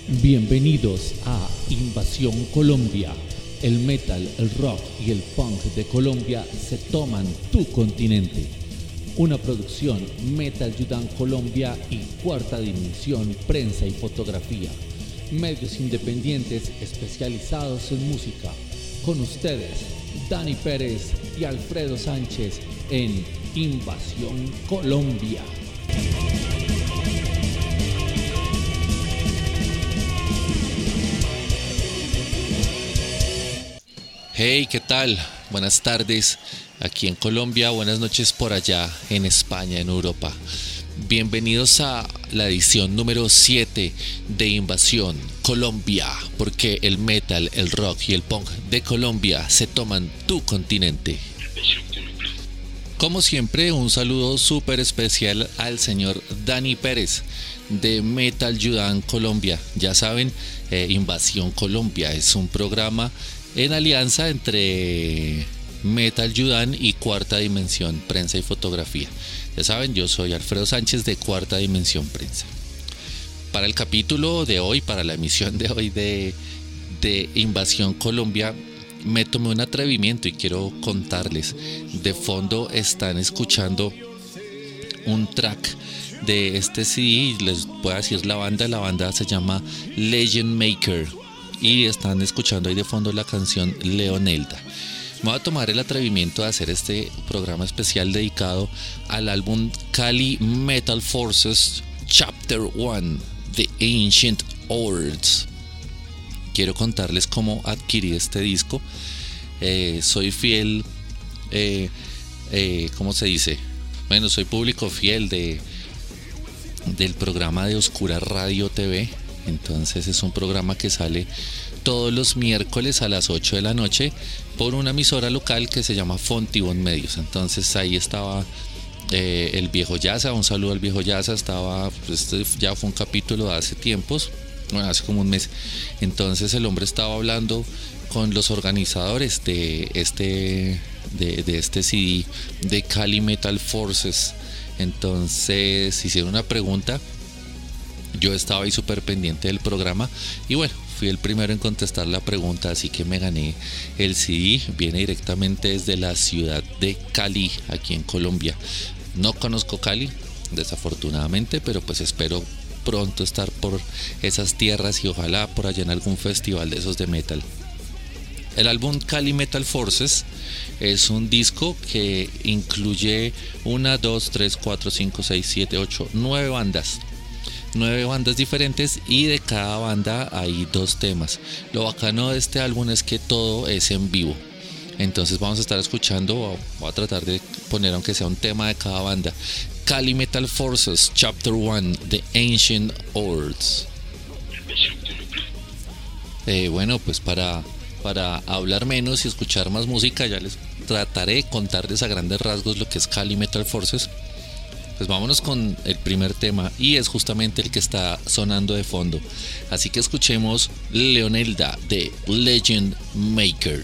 Bienvenidos a Invasión Colombia. El metal, el rock y el punk de Colombia se toman tu continente. Una producción Metal Yudan Colombia y Cuarta Dimensión Prensa y Fotografía. Medios independientes especializados en música. Con ustedes, Dani Pérez y Alfredo Sánchez en Invasión Colombia. Hey, ¿qué tal? Buenas tardes aquí en Colombia, buenas noches por allá en España, en Europa. Bienvenidos a la edición número 7 de Invasión Colombia, porque el metal, el rock y el punk de Colombia se toman tu continente. Como siempre, un saludo súper especial al señor Dani Pérez de Metal Yudan Colombia. Ya saben, Invasión Colombia es un programa en alianza entre Metal Yudan y Cuarta Dimensión Prensa y Fotografía. Ya saben, yo soy Alfredo Sánchez de Cuarta Dimensión Prensa. Para el capítulo de hoy, para la emisión de hoy de Invasión Colombia, me tomé un atrevimiento y quiero contarles. De fondo están escuchando un track de este CD, les voy a decir la banda se llama Legend Maker. Y están escuchando ahí de fondo la canción Leonelda. Me voy a tomar el atrevimiento de hacer este programa especial dedicado al álbum Cali Metal Forces Chapter 1 The Ancient Hordes. Quiero contarles cómo adquirí este disco. Soy fiel, ¿cómo se dice? Bueno, soy público fiel del programa de Oscura Radio TV. Entonces es un programa que sale todos los miércoles a las 8 de la noche por una emisora local que se llama Fontibón Medios. Entonces ahí estaba el Viejo Yasa, un saludo al Viejo Yasa. Este ya fue un capítulo de hace tiempos, bueno, hace como un mes. Entonces el hombre estaba hablando con los organizadores de este CD de Cali Metal Forces. Entonces hicieron una pregunta. Yo estaba ahí súper pendiente del programa y bueno, fui el primero en contestar la pregunta, así que me gané el CD. Viene directamente desde la ciudad de Cali, aquí en Colombia. No conozco Cali, desafortunadamente, pero pues espero pronto estar por esas tierras y ojalá por allá en algún festival de esos de metal. El álbum Cali Metal Forces es un disco que incluye 1, 2, 3, 4, 5, 6, 7, 8, 9 bandas. 9 bandas diferentes y de cada banda hay 2 temas. Lo bacano de este álbum es que todo es en vivo. Entonces vamos a estar escuchando, voy a tratar de poner aunque sea un tema de cada banda. Cali Metal Forces Chapter 1 The Ancient Hordes. Bueno, pues para hablar menos y escuchar más música, ya les trataré de contarles a grandes rasgos lo que es Cali Metal Forces. Pues vámonos con el primer tema y es justamente el que está sonando de fondo. Así que escuchemos Leonelda de Legend Maker.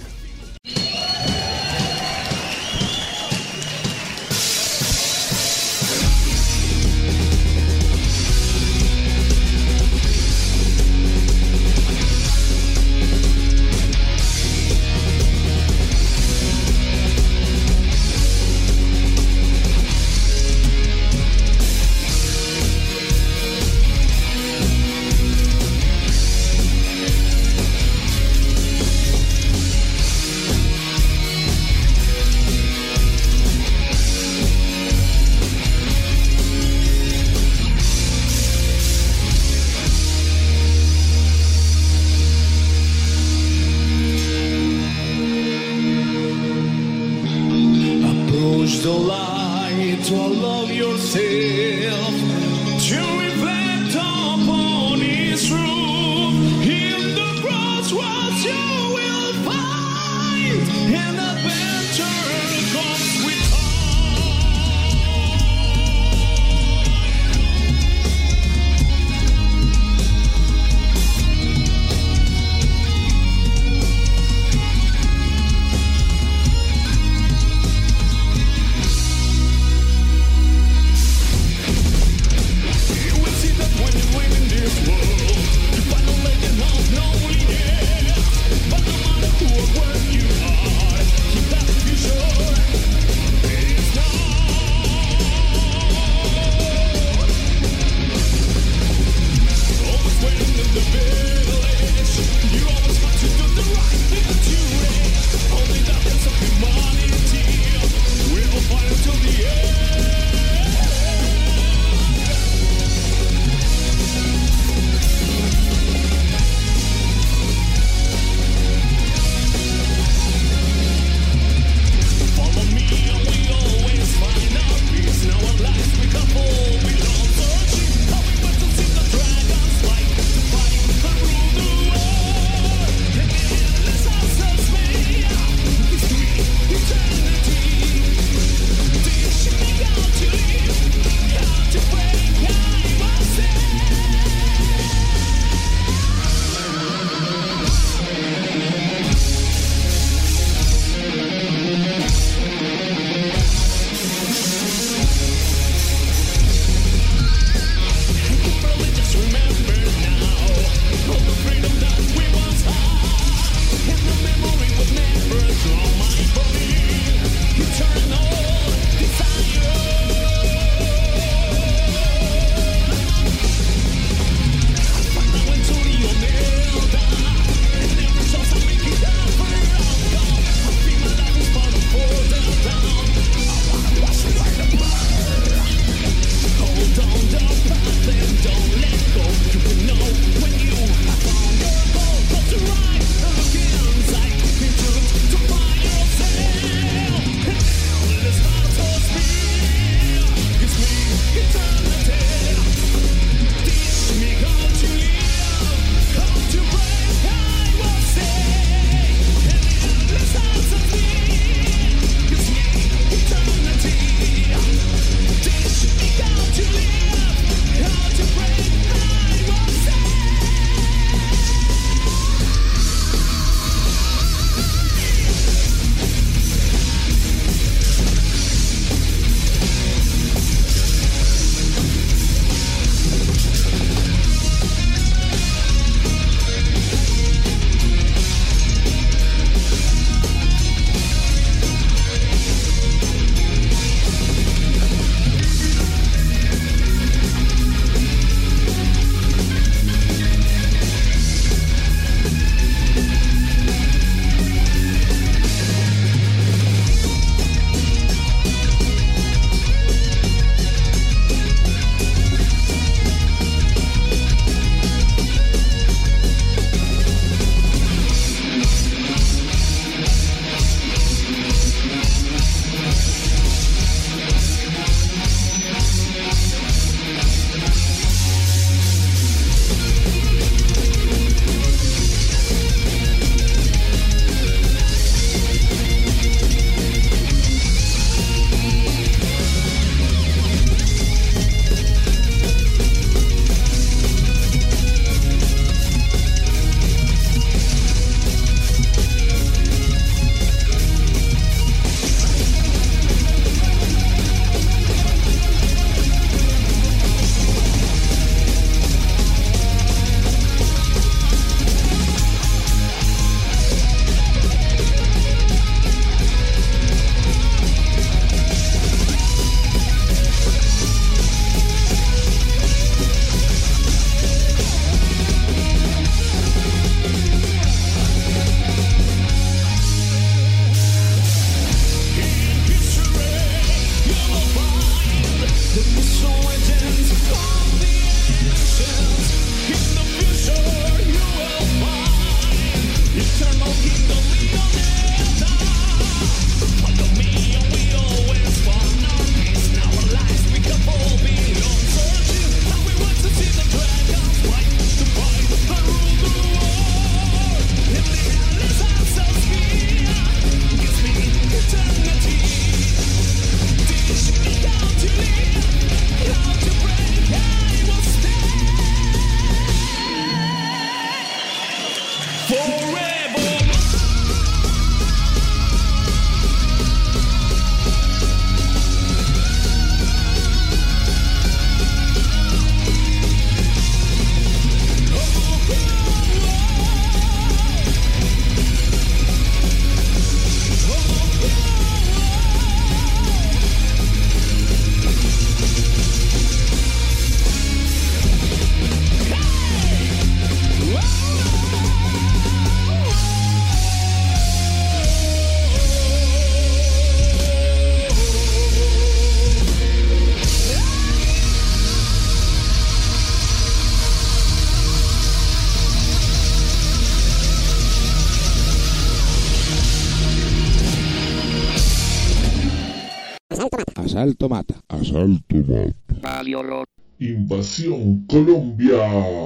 Asalto mata. Asalto mata. Invasión Colombia.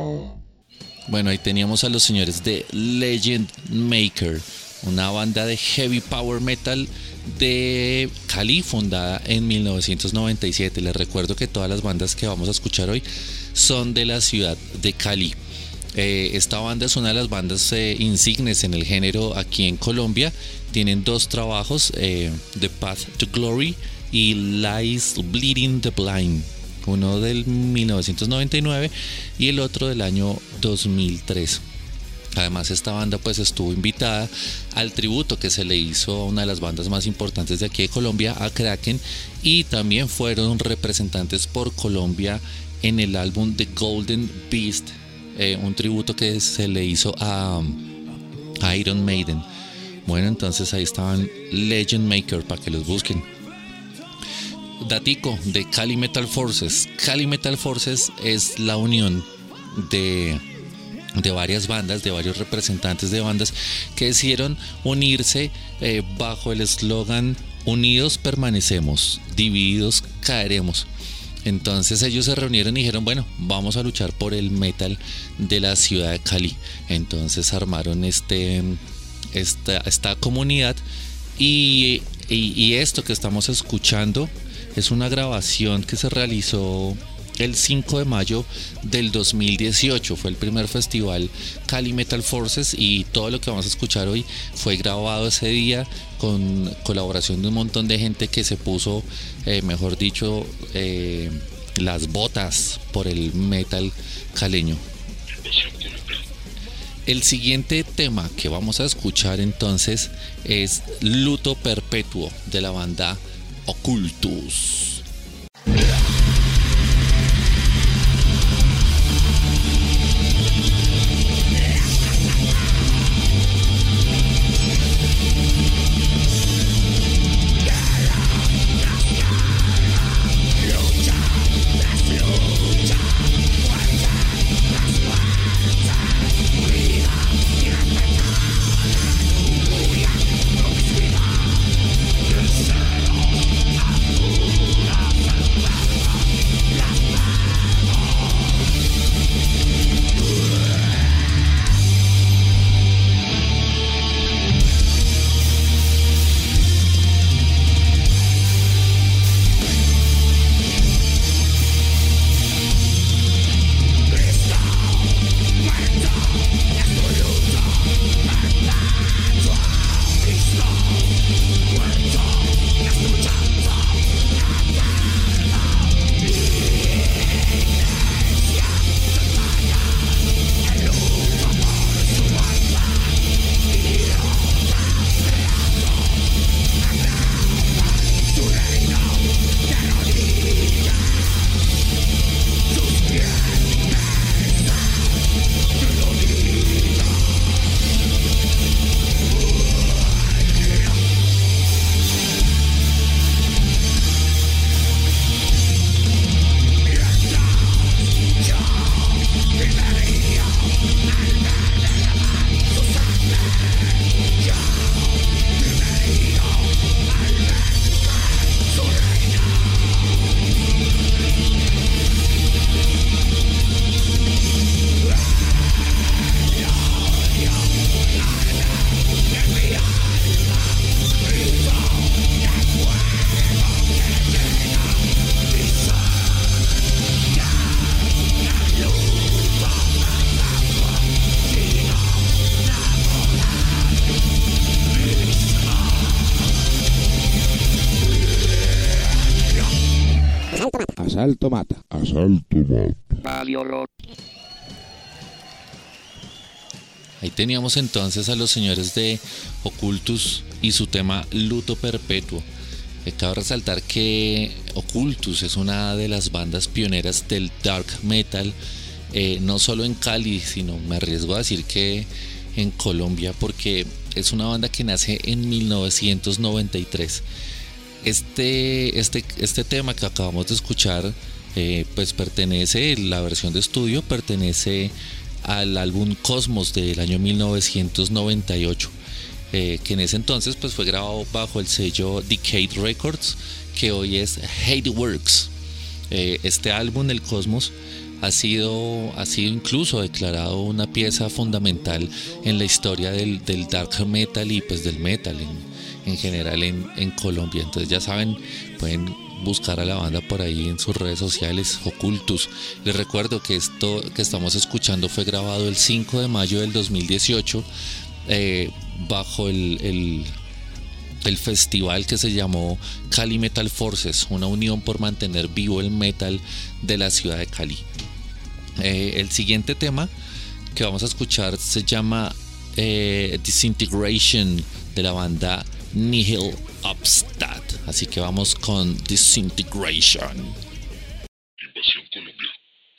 Bueno, ahí teníamos a los señores de Legend Maker, una banda de heavy power metal de Cali, fundada en 1997. Les recuerdo que todas las bandas que vamos a escuchar hoy son de la ciudad de Cali. Esta banda es una de las bandas insignes en el género aquí en Colombia. Tienen dos trabajos, The Path to Glory y Lies Bleeding the Blind, uno del 1999 y el otro del año 2003. Además, esta banda pues estuvo invitada al tributo que se le hizo a una de las bandas más importantes de aquí de Colombia, a Kraken, y también fueron representantes por Colombia en el álbum The Golden Beast, un tributo que se le hizo a Iron Maiden. Bueno, entonces ahí estaban Legend Maker para que los busquen. Datico de Cali Metal Forces. Cali Metal Forces es la unión de varias bandas, de varios representantes de bandas que decidieron unirse bajo el eslogan "Unidos permanecemos, divididos caeremos". Entonces ellos se reunieron y dijeron, bueno, vamos a luchar por el metal de la ciudad de Cali. Entonces armaron esta comunidad y esto que estamos escuchando es una grabación que se realizó el 5 de mayo del 2018. Fue el primer festival Cali Metal Forces y todo lo que vamos a escuchar hoy fue grabado ese día con colaboración de un montón de gente que se puso, mejor dicho, las botas por el metal caleño. El siguiente tema que vamos a escuchar entonces es Luto Perpetuo de la banda Occultus. Asalto mata. Asalto mata. Ahí teníamos entonces a los señores de Occultus y su tema Luto Perpetuo. Cabe resaltar que Occultus es una de las bandas pioneras del dark metal, no solo en Cali, sino me arriesgo a decir que en Colombia, porque es una banda que nace en 1993. Este tema que acabamos de escuchar, pues pertenece, la versión de estudio pertenece al álbum Cosmos del año 1998, que en ese entonces pues fue grabado bajo el sello Decade Records, que hoy es Hateworks. Este álbum, el Cosmos, ha sido incluso declarado una pieza fundamental en la historia del dark metal y pues del metal en general en Colombia. Entonces ya saben, pueden buscar a la banda por ahí en sus redes sociales, Occultus. Les recuerdo que esto que estamos escuchando fue grabado el 5 de mayo del 2018 bajo el festival que se llamó Cali Metal Forces, una unión por mantener vivo el metal de la ciudad de Cali. El siguiente tema que vamos a escuchar se llama Disintegration, de la banda Nihil Obstat. Así que vamos con Disintegration. Invasión Colombia.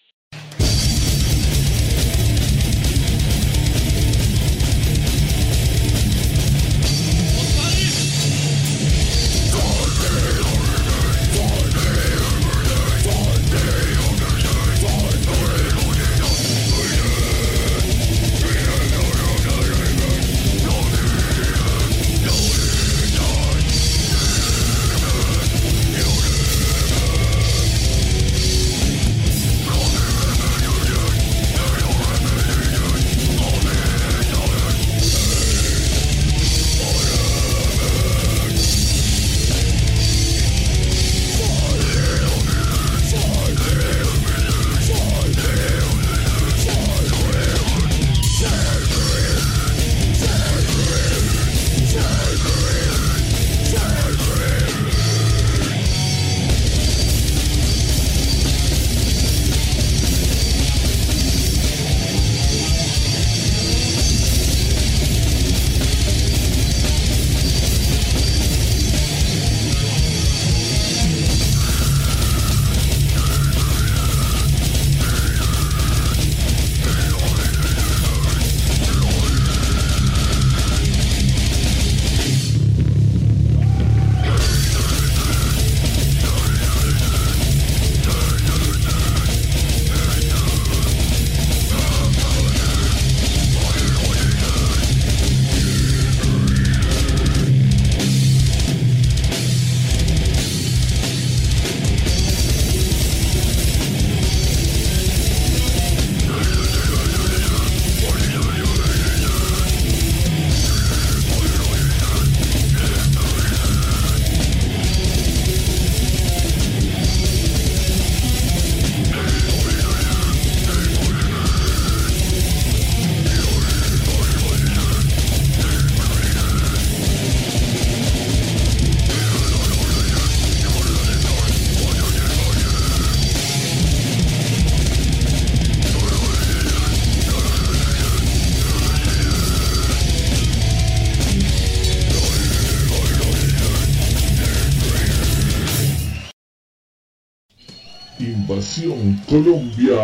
Invasión Colombia.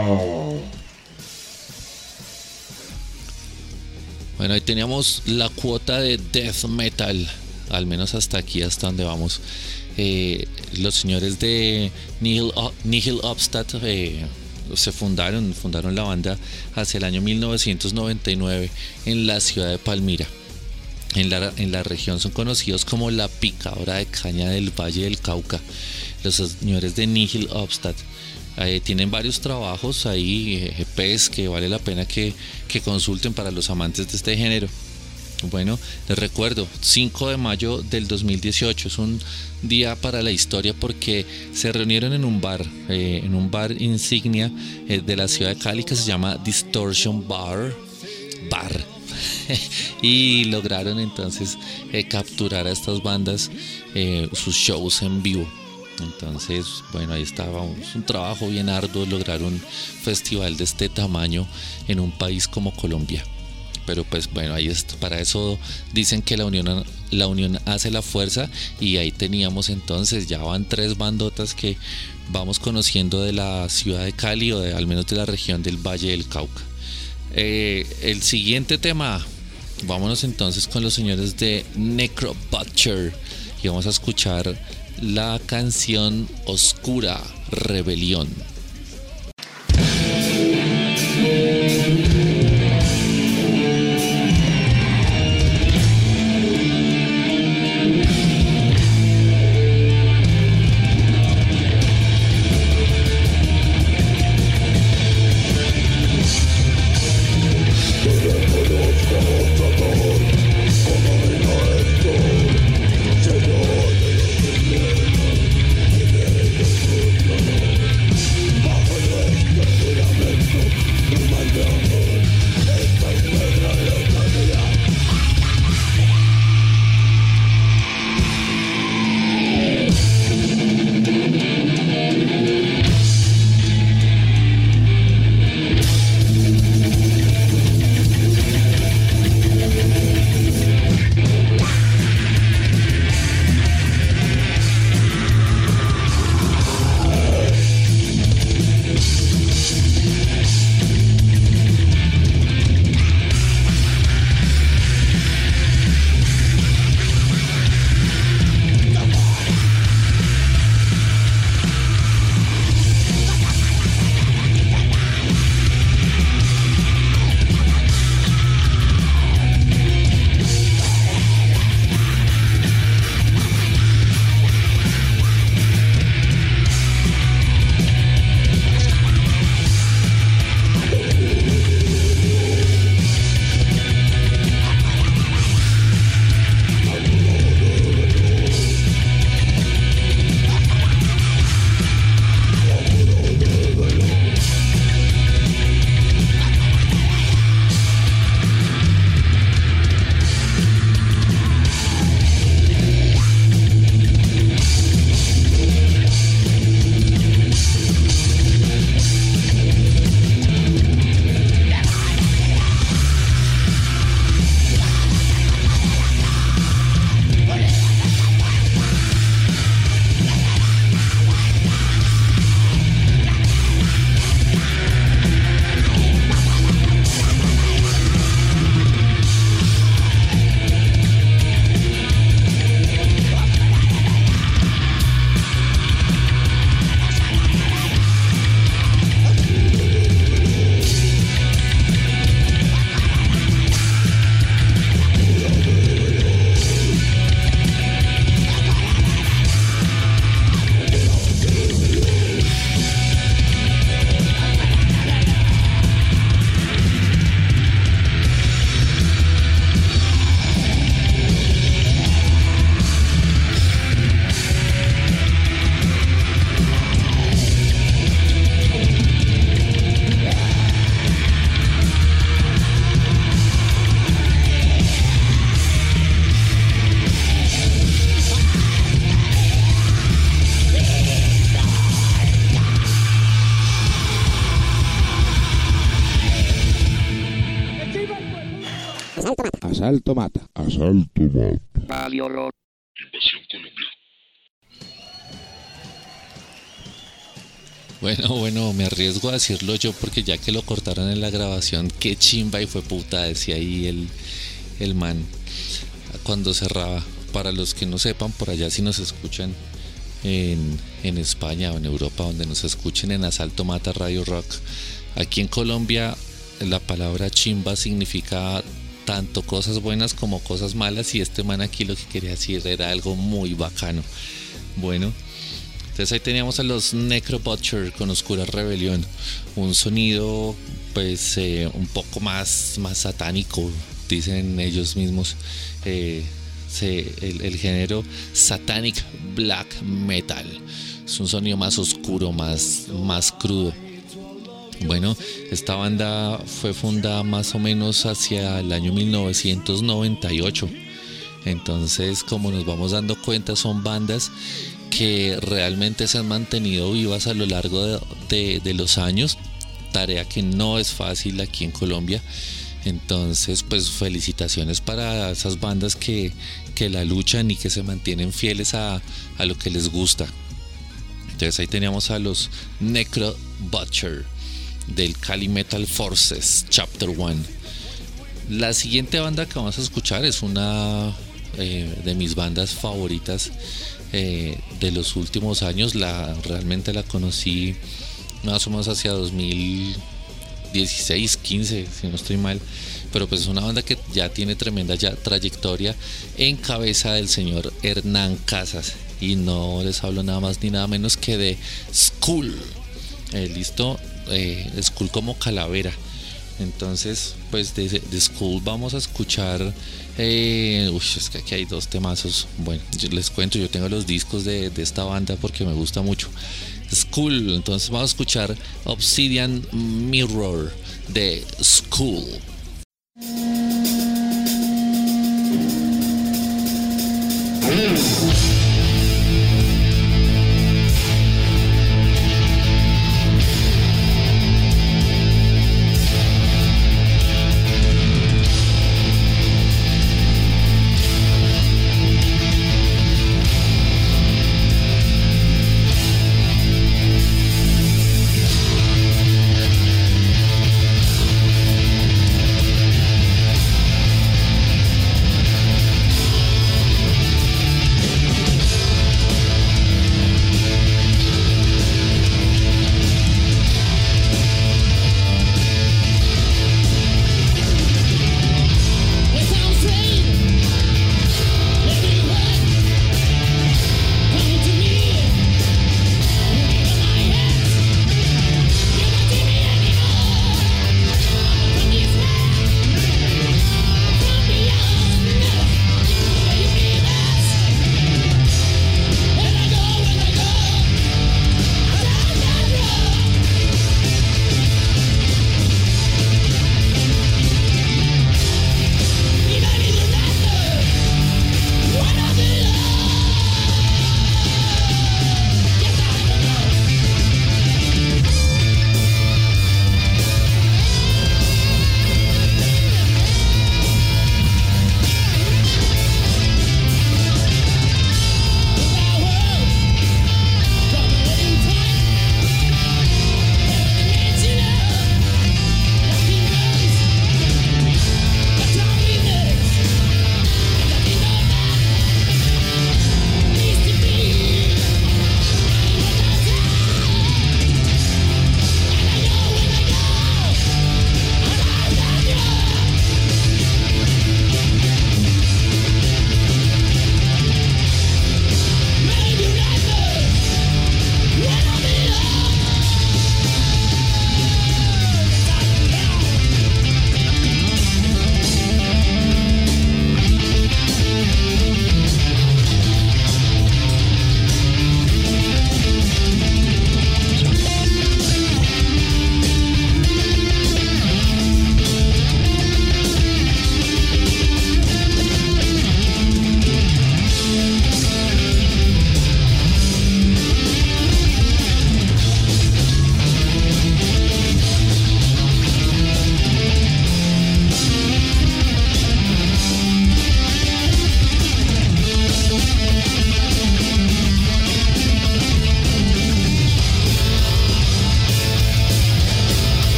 Bueno, ahí teníamos la cuota de death metal, al menos hasta aquí, hasta donde vamos. Los señores de Nihil Obstat fundaron la banda hacia el año 1999 en la ciudad de Palmira. En la región son conocidos como la picadora de caña del Valle del Cauca. Los señores de Nihil Obstat tienen varios trabajos ahí, EPs, que vale la pena que consulten para los amantes de este género. Bueno, les recuerdo, 5 de mayo del 2018 es un día para la historia porque se reunieron en un bar insignia de la ciudad de Cali que se llama Distortion Bar y lograron entonces capturar a estas bandas, sus shows en vivo. Entonces, bueno, ahí estaba. Es un trabajo bien arduo lograr un festival de este tamaño en un país como Colombia. Pero pues bueno, ahí es, para eso dicen que la unión hace la fuerza, y ahí teníamos entonces, ya van 3 bandotas que vamos conociendo de la ciudad de Cali, o al menos de la región del Valle del Cauca. El siguiente tema, vámonos entonces con los señores de Necro Butcher, y vamos a escuchar la canción Oscura Rebelión. Asalto mata. Asalto mata. Radio Rock. Invasión Colombia. Bueno, me arriesgo a decirlo yo, porque ya que lo cortaron en la grabación, qué chimba y fue puta, decía ahí el man cuando cerraba. Para los que no sepan, por allá si nos escuchan en España o en Europa, donde nos escuchen en Asalto Mata Radio Rock, aquí en Colombia la palabra chimba significa tanto cosas buenas como cosas malas, y este man aquí lo que quería decir era algo muy bacano. Bueno, entonces ahí teníamos a los Necro Butcher con Oscura Rebelión, un sonido pues un poco más satánico, dicen ellos mismos, el género Satanic Black Metal. Es un sonido más oscuro, más crudo. Bueno, esta banda fue fundada más o menos hacia el año 1998. Entonces, como nos vamos dando cuenta, son bandas que realmente se han mantenido vivas a lo largo de los años, tarea que no es fácil aquí en Colombia. Entonces, pues felicitaciones para esas bandas que la luchan y que se mantienen fieles a lo que les gusta. Entonces ahí teníamos a los Necro Butcher del Cali Metal Forces Chapter 1. La siguiente banda que vamos a escuchar es una de mis bandas favoritas de los últimos años. Realmente la conocí más o menos hacia 2016, 15, si no estoy mal. Pero pues es una banda que ya tiene tremenda trayectoria en cabeza del señor Hernán Casas. Y no les hablo nada más ni nada menos que de Skull. Listo, Skull como calavera. Entonces, pues de Skull vamos a escuchar. Es que aquí hay dos temazos. Bueno, yo les cuento, yo tengo los discos de esta banda porque me gusta mucho. Skull, entonces vamos a escuchar Obsidian Mirror de Skull.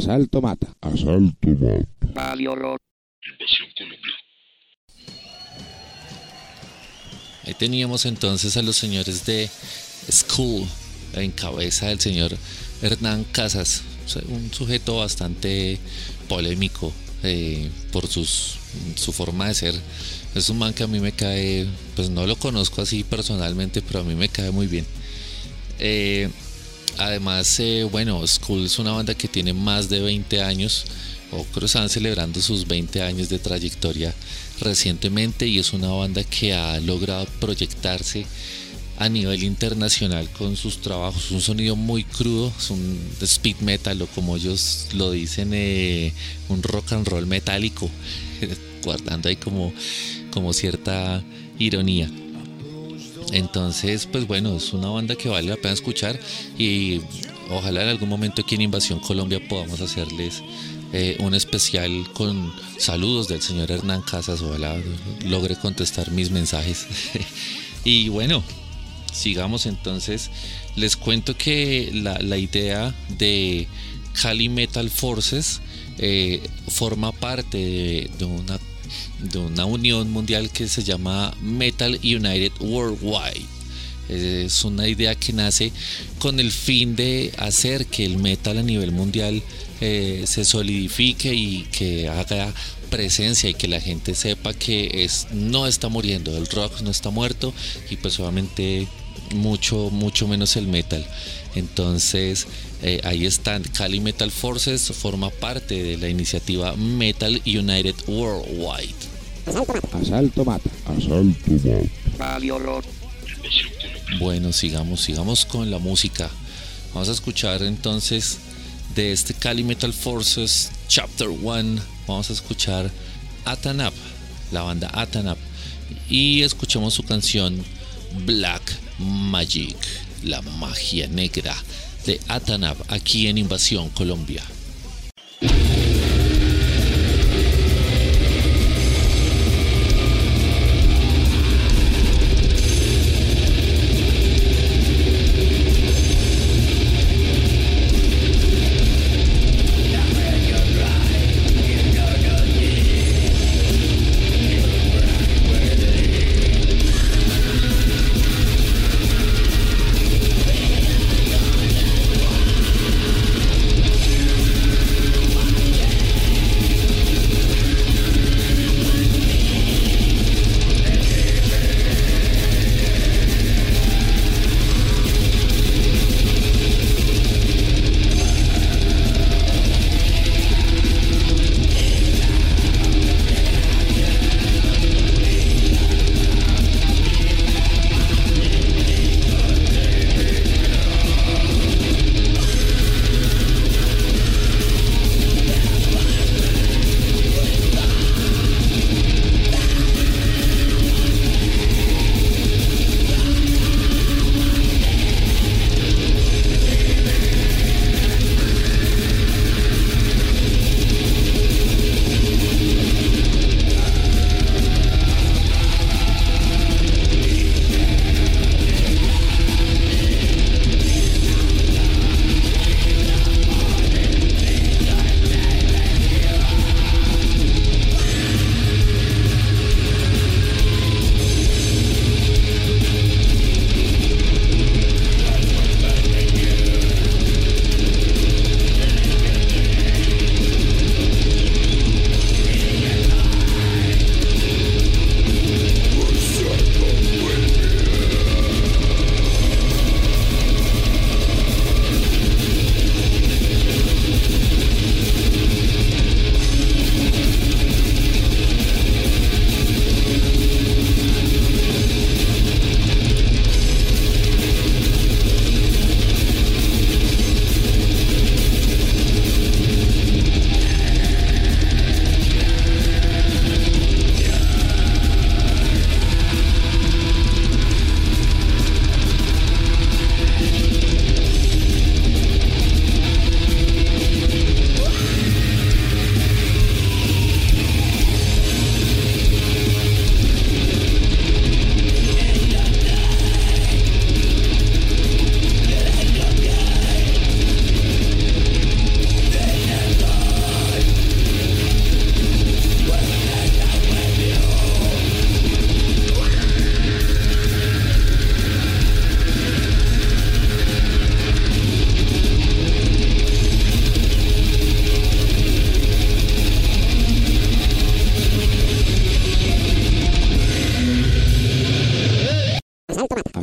Asalto mata. Asalto mata. Radio Rock. Invasión Colombia. Ahí teníamos entonces a los señores de School en cabeza del señor Hernán Casas, un sujeto bastante polémico por su forma de ser. Es un man que a mí me cae, pues no lo conozco así personalmente, pero a mí me cae muy bien. Además, bueno, School es una banda que tiene más de 20 años, o creo que están celebrando sus 20 años de trayectoria recientemente, y es una banda que ha logrado proyectarse a nivel internacional con sus trabajos. Un sonido muy crudo, es un speed metal, o como ellos lo dicen, un rock and roll metálico, guardando ahí como cierta ironía. Entonces, pues bueno, es una banda que vale la pena escuchar, y ojalá en algún momento aquí en Invasión Colombia podamos hacerles un especial con saludos del señor Hernán Casas. Ojalá logre contestar mis mensajes. Y bueno, sigamos entonces. Les cuento que la idea de Cali Metal Forces forma parte de una unión mundial que se llama Metal United Worldwide. Es una idea que nace con el fin de hacer que el metal a nivel mundial se solidifique y que haga presencia, y que la gente sepa que no está muriendo, el rock no está muerto, y pues obviamente mucho menos el metal. Entonces ahí están. Cali Metal Forces forma parte de la iniciativa Metal United Worldwide. Asalto mata. Asalto mata. Radio Rock. Invasión Colombia. Bueno, sigamos con la música. Vamos a escuchar entonces de este Cali Metal Forces Chapter 1. Vamos a escuchar Atanap, la banda Atanap, y escuchamos su canción Black Magic, la magia negra de Atanap, aquí en Invasión Colombia.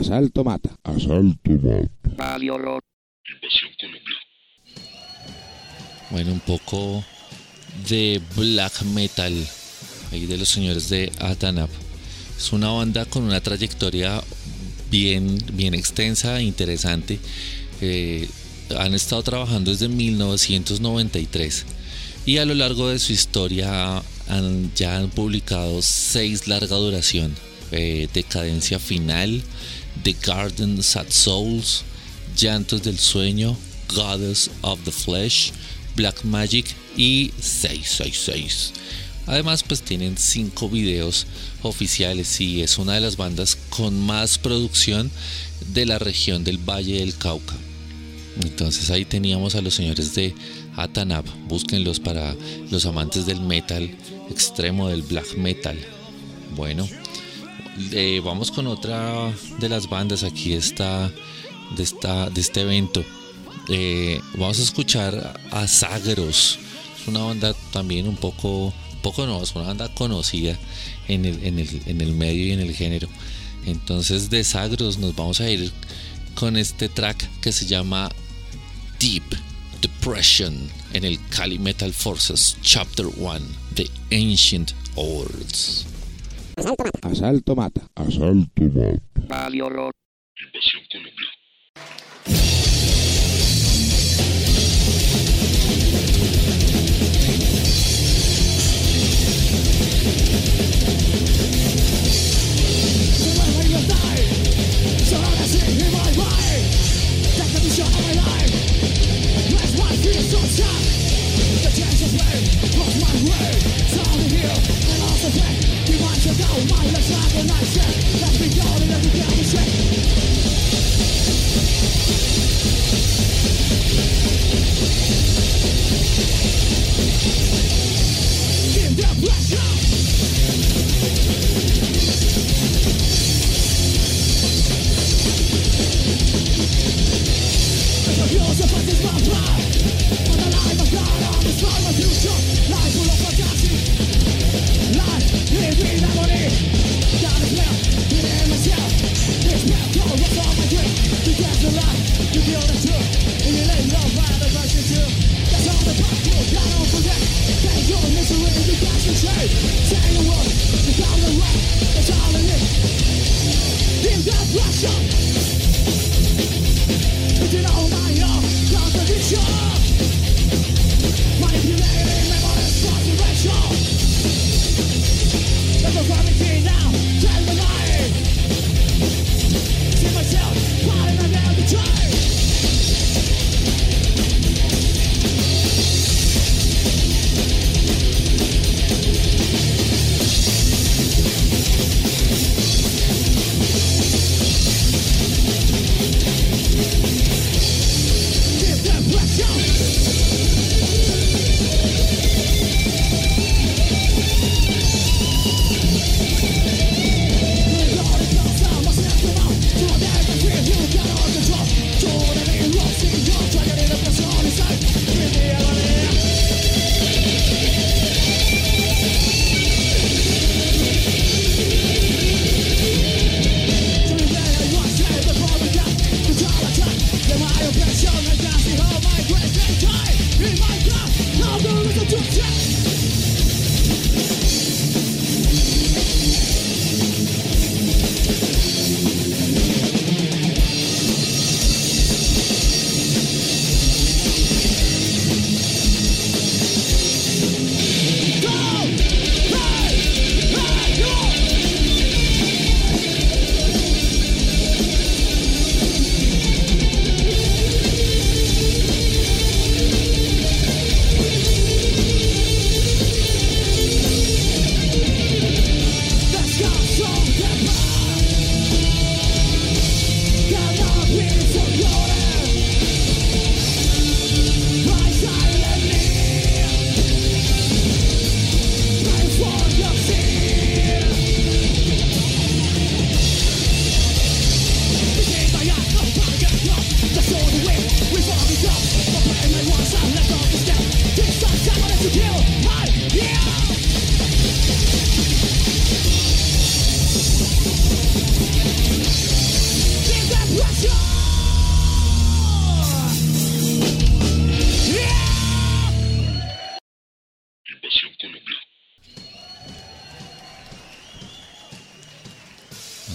Asalto mata. Asalto mata. Radio Rock. Invasión Colombia. Bueno, un poco de black metal ahí de los señores de Atanap. Es una banda con una trayectoria bien extensa e interesante. Han estado trabajando desde 1993 y a lo largo de su historia ya han publicado 6 larga duración: Decadencia Final, The Garden Sad Souls, Llantos del Sueño, Goddess of the Flesh, Black Magic y 666. Además, pues tienen 5 videos oficiales y es una de las bandas con más producción de la región del Valle del Cauca. Entonces ahí teníamos a los señores de Atanap. Búsquenlos para los amantes del metal extremo, del black metal. Bueno, vamos con otra de las bandas aquí de este evento. Vamos a escuchar a Zagros. Es una banda también un poco no, es una banda conocida en el medio y en el género. Entonces de Zagros nos vamos a ir con este track que se llama Deep Depression en el Cali Metal Forces Chapter 1 de Ancient Worlds. Asalto mata. Asalto mata. Radio Rock. Invasión Colombia.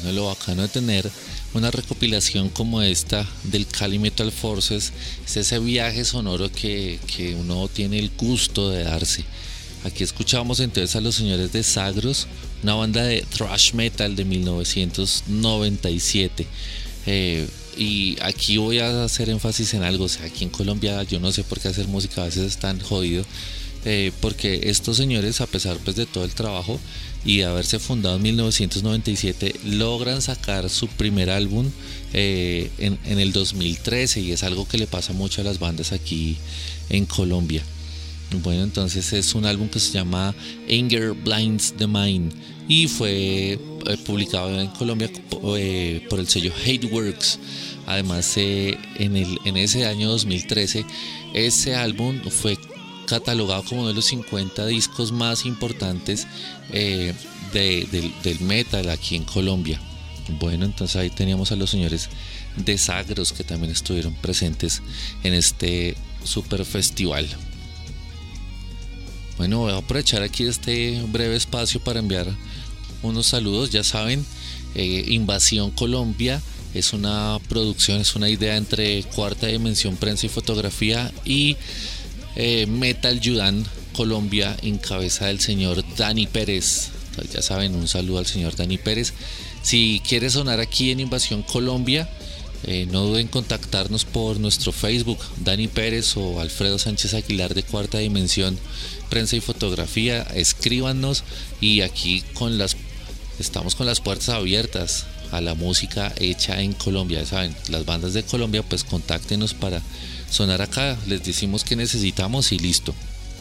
Bueno, lo bacano de tener una recopilación como esta del Cali Metal Forces es ese viaje sonoro que uno tiene el gusto de darse. Aquí escuchamos entonces a los señores de Zagros, una banda de thrash metal de 1997. Y aquí voy a hacer énfasis en algo, o sea, aquí en Colombia yo no sé por qué hacer música a veces es tan jodido, porque estos señores, a pesar pues de todo el trabajo y de haberse fundado en 1997, logran sacar su primer álbum en el 2013, y es algo que le pasa mucho a las bandas aquí en Colombia. Bueno, entonces es un álbum que se llama Anger Blinds the Mind y fue publicado en Colombia por el sello Hateworks. Además, en ese año 2013, ese álbum fue catalogado como uno de los 50 discos más importantes del metal aquí en Colombia. Bueno, entonces ahí teníamos a los señores de Zagros, que también estuvieron presentes en este super festival. Bueno, voy a aprovechar aquí este breve espacio para enviar unos saludos. Ya saben, Invasión Colombia es una producción, es una idea entre Cuarta Dimensión Prensa y Fotografía y Metal Yudan Colombia, en cabeza del señor Dani Pérez. Entonces, ya saben, un saludo al señor Dani Pérez. Si quieres sonar aquí en Invasión Colombia, no duden en contactarnos por nuestro Facebook, Dani Pérez o Alfredo Sánchez Aguilar de Cuarta Dimensión Prensa y Fotografía. Escríbanos, y aquí estamos con las puertas abiertas a la música hecha en Colombia. Ya saben, las bandas de Colombia, pues contáctenos para sonar acá, les decimos que necesitamos y listo.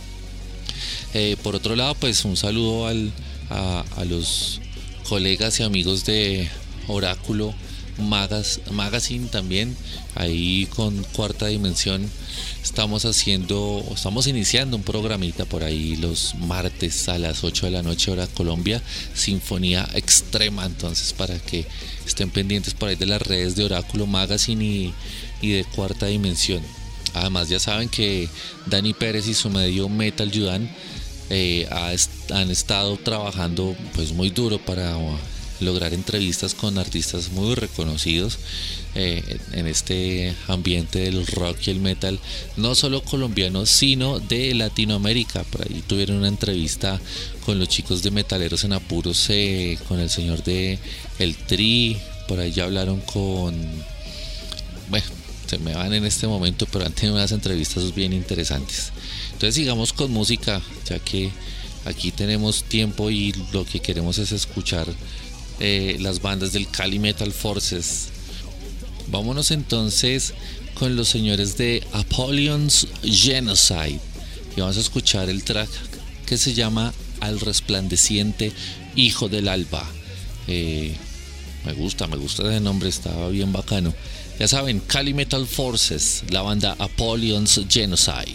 Por otro lado, pues un saludo a los colegas y amigos de Oráculo Magazine también. Ahí con Cuarta Dimensión estamos iniciando un programita por ahí los martes a las 8 de la noche hora Colombia, Sinfonía Extrema. Entonces, para que estén pendientes por ahí de las redes de Oráculo Magazine y de Cuarta Dimensión. Además, ya saben que Dani Pérez y su medio Metal Yudan han estado trabajando pues muy duro para lograr entrevistas con artistas muy reconocidos en este ambiente del rock y el metal, no solo colombianos sino de Latinoamérica. Por ahí tuvieron una entrevista con los chicos de Metaleros en Apuros, con el señor de El Tri. Por ahí ya hablaron con, bueno, se me van en este momento, pero han tenido unas entrevistas bien interesantes. Entonces sigamos con música, ya que aquí tenemos tiempo y lo que queremos es escuchar las bandas del Cali Metal Forces. Vámonos entonces con los señores de Apollyon's Genocide y vamos a escuchar el track que se llama Al resplandeciente hijo del alba. Me gusta ese nombre, estaba bien bacano. Ya saben, Cali Metal Forces, la banda Apollyon's Genocide.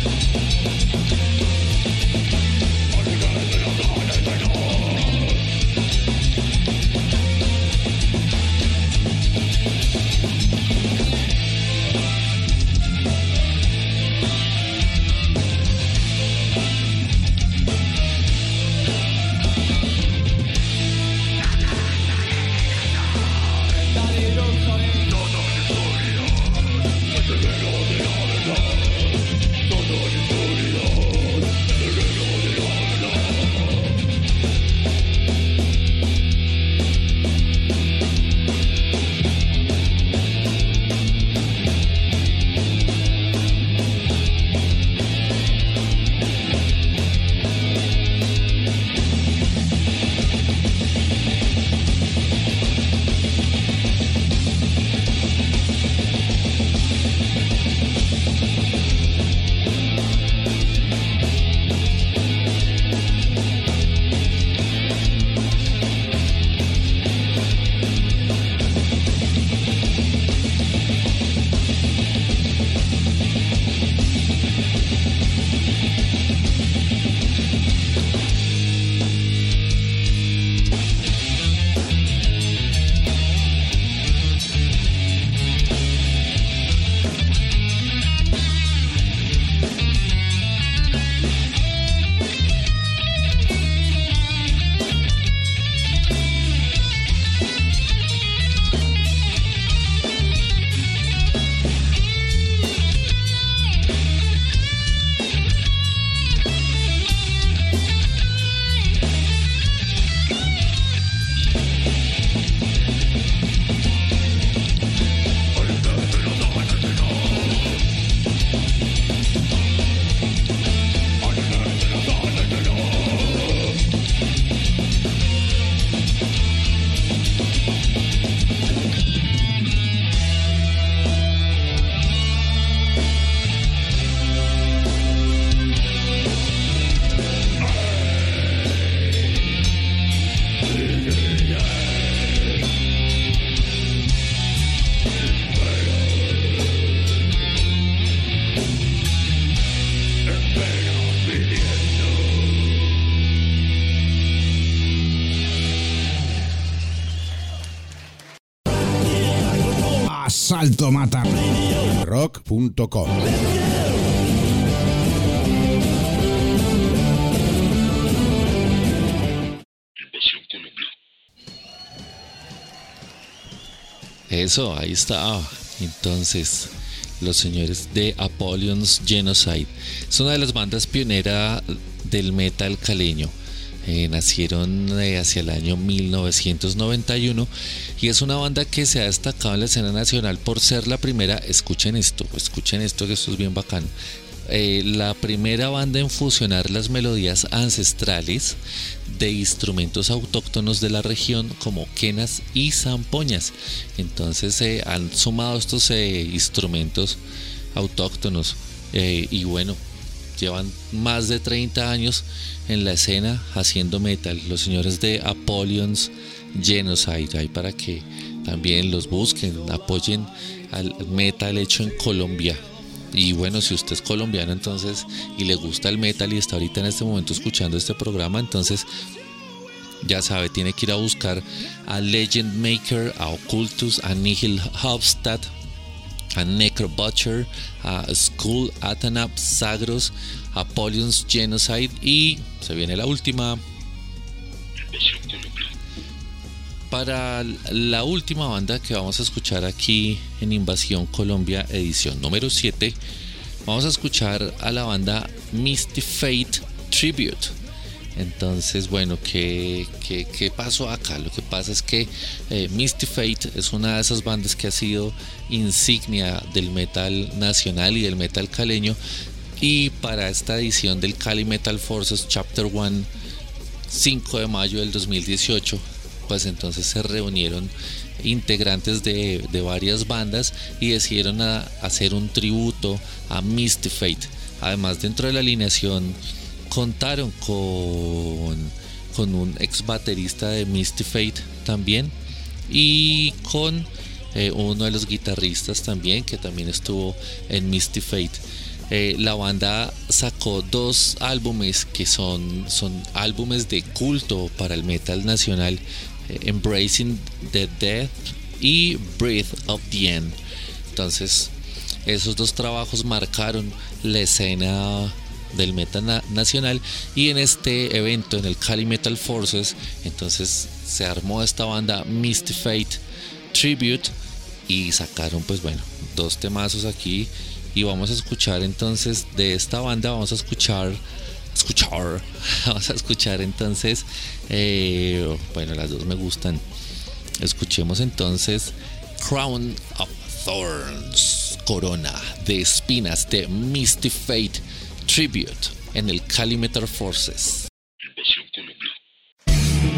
Asalto Mata. Rock.com. Invasión Colombia. Eso, ahí está. Entonces, los señores de Apollon's Genocide es una de las bandas pioneras del metal caleño. Nacieron hacia el año 1991 y es una banda que se ha destacado en la escena nacional por ser la primera, escuchen esto que esto es bien bacano, la primera banda en fusionar las melodías ancestrales de instrumentos autóctonos de la región como quenas y zampoñas. Entonces han sumado estos instrumentos autóctonos y bueno, llevan más de 30 años en la escena haciendo metal, los señores de Apollon's Genocide, ahí para que también los busquen, apoyen al metal hecho en Colombia. Y bueno, si usted es colombiano entonces y le gusta el metal y está ahorita en este momento escuchando este programa, entonces ya sabe, tiene que ir a buscar a Legend Maker, a Occultus, a Nihil Hofstad, a Necro Butcher, a Skull Atanap, Zagros, Apollon's Genocide y se viene la última. Invasión Colombia. Para la última banda que vamos a escuchar aquí en Invasión Colombia edición número 7, vamos a escuchar a la banda Misty Fate Tribute. Entonces, bueno, ¿qué pasó acá? Lo que pasa es que Misty Fate es una de esas bandas que ha sido insignia del metal nacional y del metal caleño, y para esta edición del Cali Metal Forces Chapter 1, 5 de mayo del 2018, pues entonces se reunieron integrantes de varias bandas y decidieron hacer un tributo a Misty Fate. Además, dentro de la alineación contaron con un ex baterista de Misty Fate también y con uno de los guitarristas también, que también estuvo en Misty Fate. La banda sacó 2 álbumes que son álbumes de culto para el metal nacional, Embracing the Death y Breath of the End. Entonces esos 2 trabajos marcaron la escena del metal nacional, y en este evento, en el Cali Metal Forces, entonces se armó esta banda Misty Fate Tribute y sacaron 2 temazos aquí, y vamos a escuchar entonces de esta banda, vamos a escuchar entonces las 2 me gustan. Escuchemos entonces Crown of Thorns, Corona de Espinas, de Misty Fate Tribute en el Cali Metal Forces. Invasión Colombia.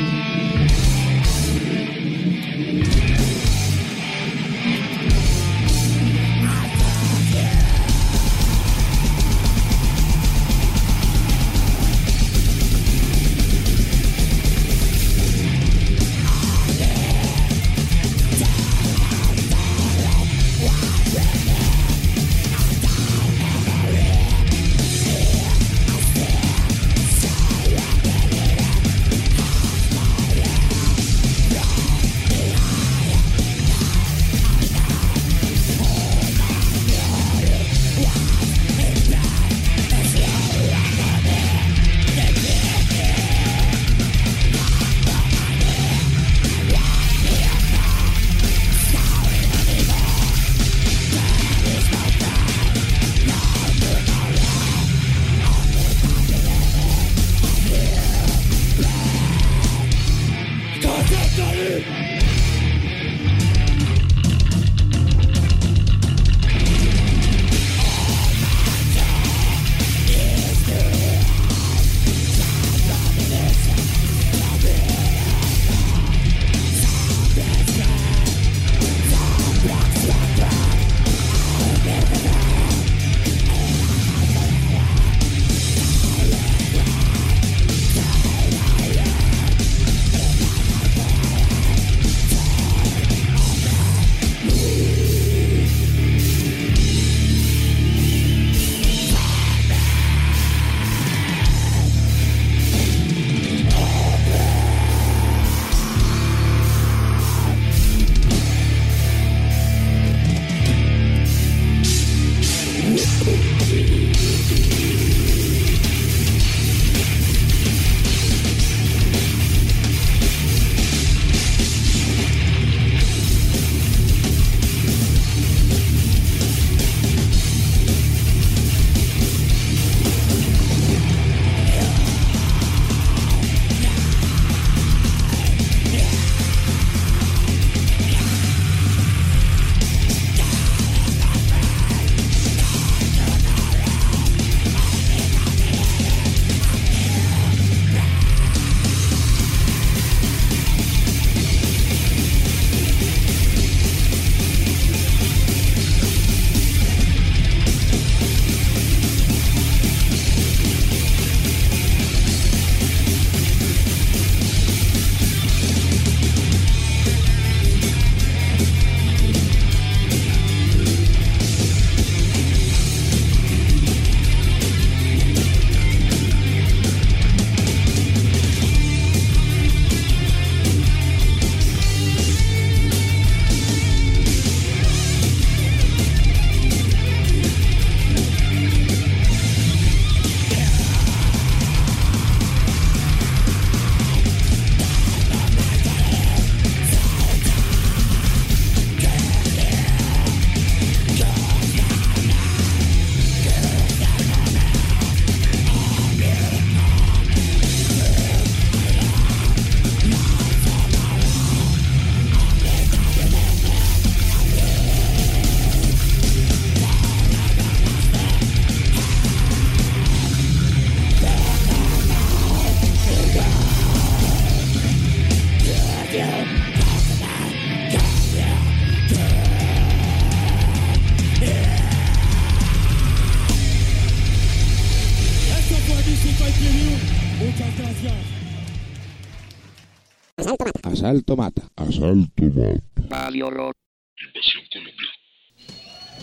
Asalto mata. Radio Rock. Invasión Colombia.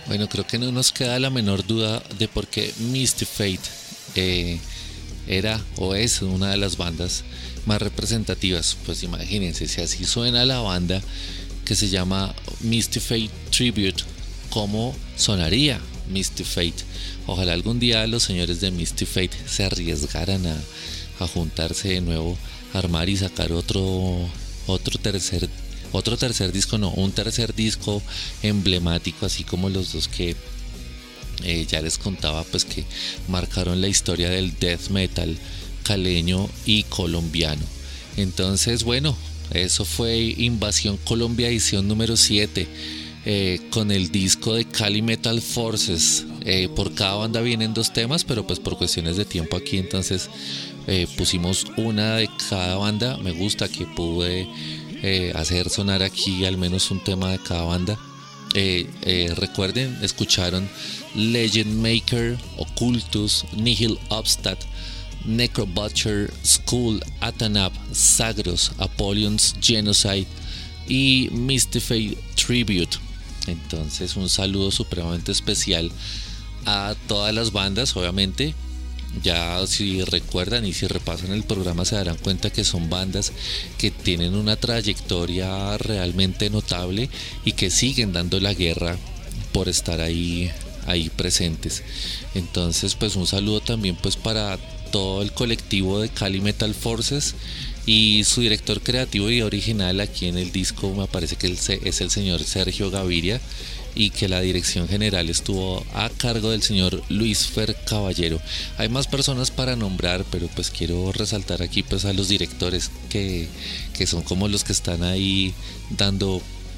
Bueno, creo que no nos queda la menor duda de por qué Misty Fate era o es una de las bandas más representativas. Pues imagínense, si así suena la banda que se llama Misty Fate Tribute, ¿cómo sonaría Misty Fate? Ojalá algún día los señores de Misty Fate se arriesgaran a juntarse de nuevo, armar y sacar un tercer disco emblemático, así como los dos que ya les contaba, pues que marcaron la historia del death metal caleño y colombiano. Entonces, bueno, eso fue Invasión Colombia edición número 7, con el disco de Cali Metal Forces. Por cada banda vienen 2 temas, pero pues por cuestiones de tiempo aquí, entonces pusimos una de cada banda. Me gusta que pude hacer sonar aquí al menos un tema de cada banda. Recuerden, escucharon Legend Maker, Occultus, Nihil Obstat, Necrobutcher, Skull, Atanap, Zagros, Apollion's Genocide y Misty Fate Tribute. Entonces, un saludo supremamente especial a todas las bandas. Obviamente, ya si recuerdan y si repasan el programa se darán cuenta que son bandas que tienen una trayectoria realmente notable y que siguen dando la guerra por estar ahí presentes. Entonces, pues un saludo también pues para todo el colectivo de Cali Metal Forces y su director creativo y original aquí en el disco. Me parece que es el señor Sergio Gaviria, y que la dirección general estuvo a cargo del señor Luis Fer Caballero. Hay más personas para nombrar, pero pues quiero resaltar aquí pues a los directores que son como los que están ahí dando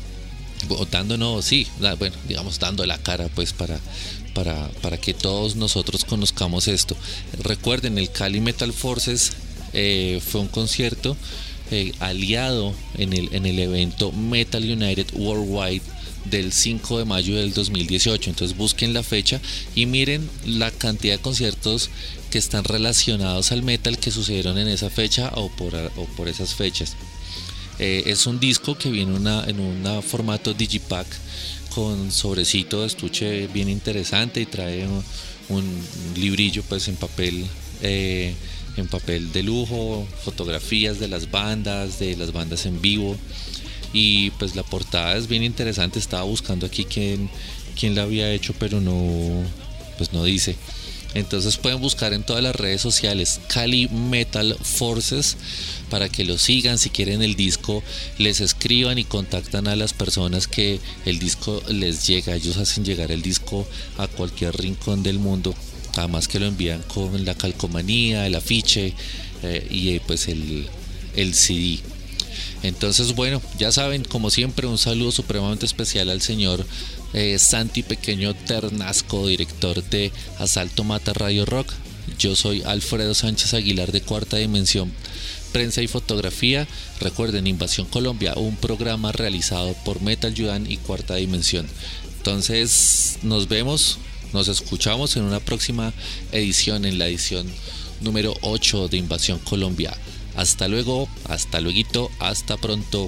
la cara pues para que todos nosotros conozcamos esto. Recuerden, el Cali Metal Forces fue un concierto aliado en el evento Metal United Worldwide del 5 de mayo del 2018. Entonces busquen la fecha y miren la cantidad de conciertos que están relacionados al metal que sucedieron en esa fecha o por esas fechas. Es un disco que viene en un formato digipack con sobrecito de estuche bien interesante y trae un librillo pues en papel de lujo, fotografías de las bandas en vivo. Y pues la portada es bien interesante. Estaba buscando aquí quién la había hecho, pero no dice. Entonces pueden buscar en todas las redes sociales Cali Metal Forces para que lo sigan. Si quieren el disco, les escriban y contactan a las personas que el disco les llega. Ellos hacen llegar el disco a cualquier rincón del mundo. Además que lo envían con la calcomanía, el afiche y pues el CD. Entonces, bueno, ya saben, como siempre, un saludo supremamente especial al señor Santi Pequeño Ternasco, director de Asalto Mata Radio Rock. Yo soy Alfredo Sánchez Aguilar de Cuarta Dimensión, Prensa y Fotografía. Recuerden, Invasión Colombia, un programa realizado por Metal Yudan y Cuarta Dimensión. Entonces, nos escuchamos en una próxima edición, en la edición número 8 de Invasión Colombia. Hasta luego, hasta lueguito, hasta pronto.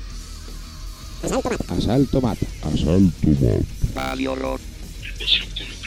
Asalto mata. Radio Rock. Invasión Colombia.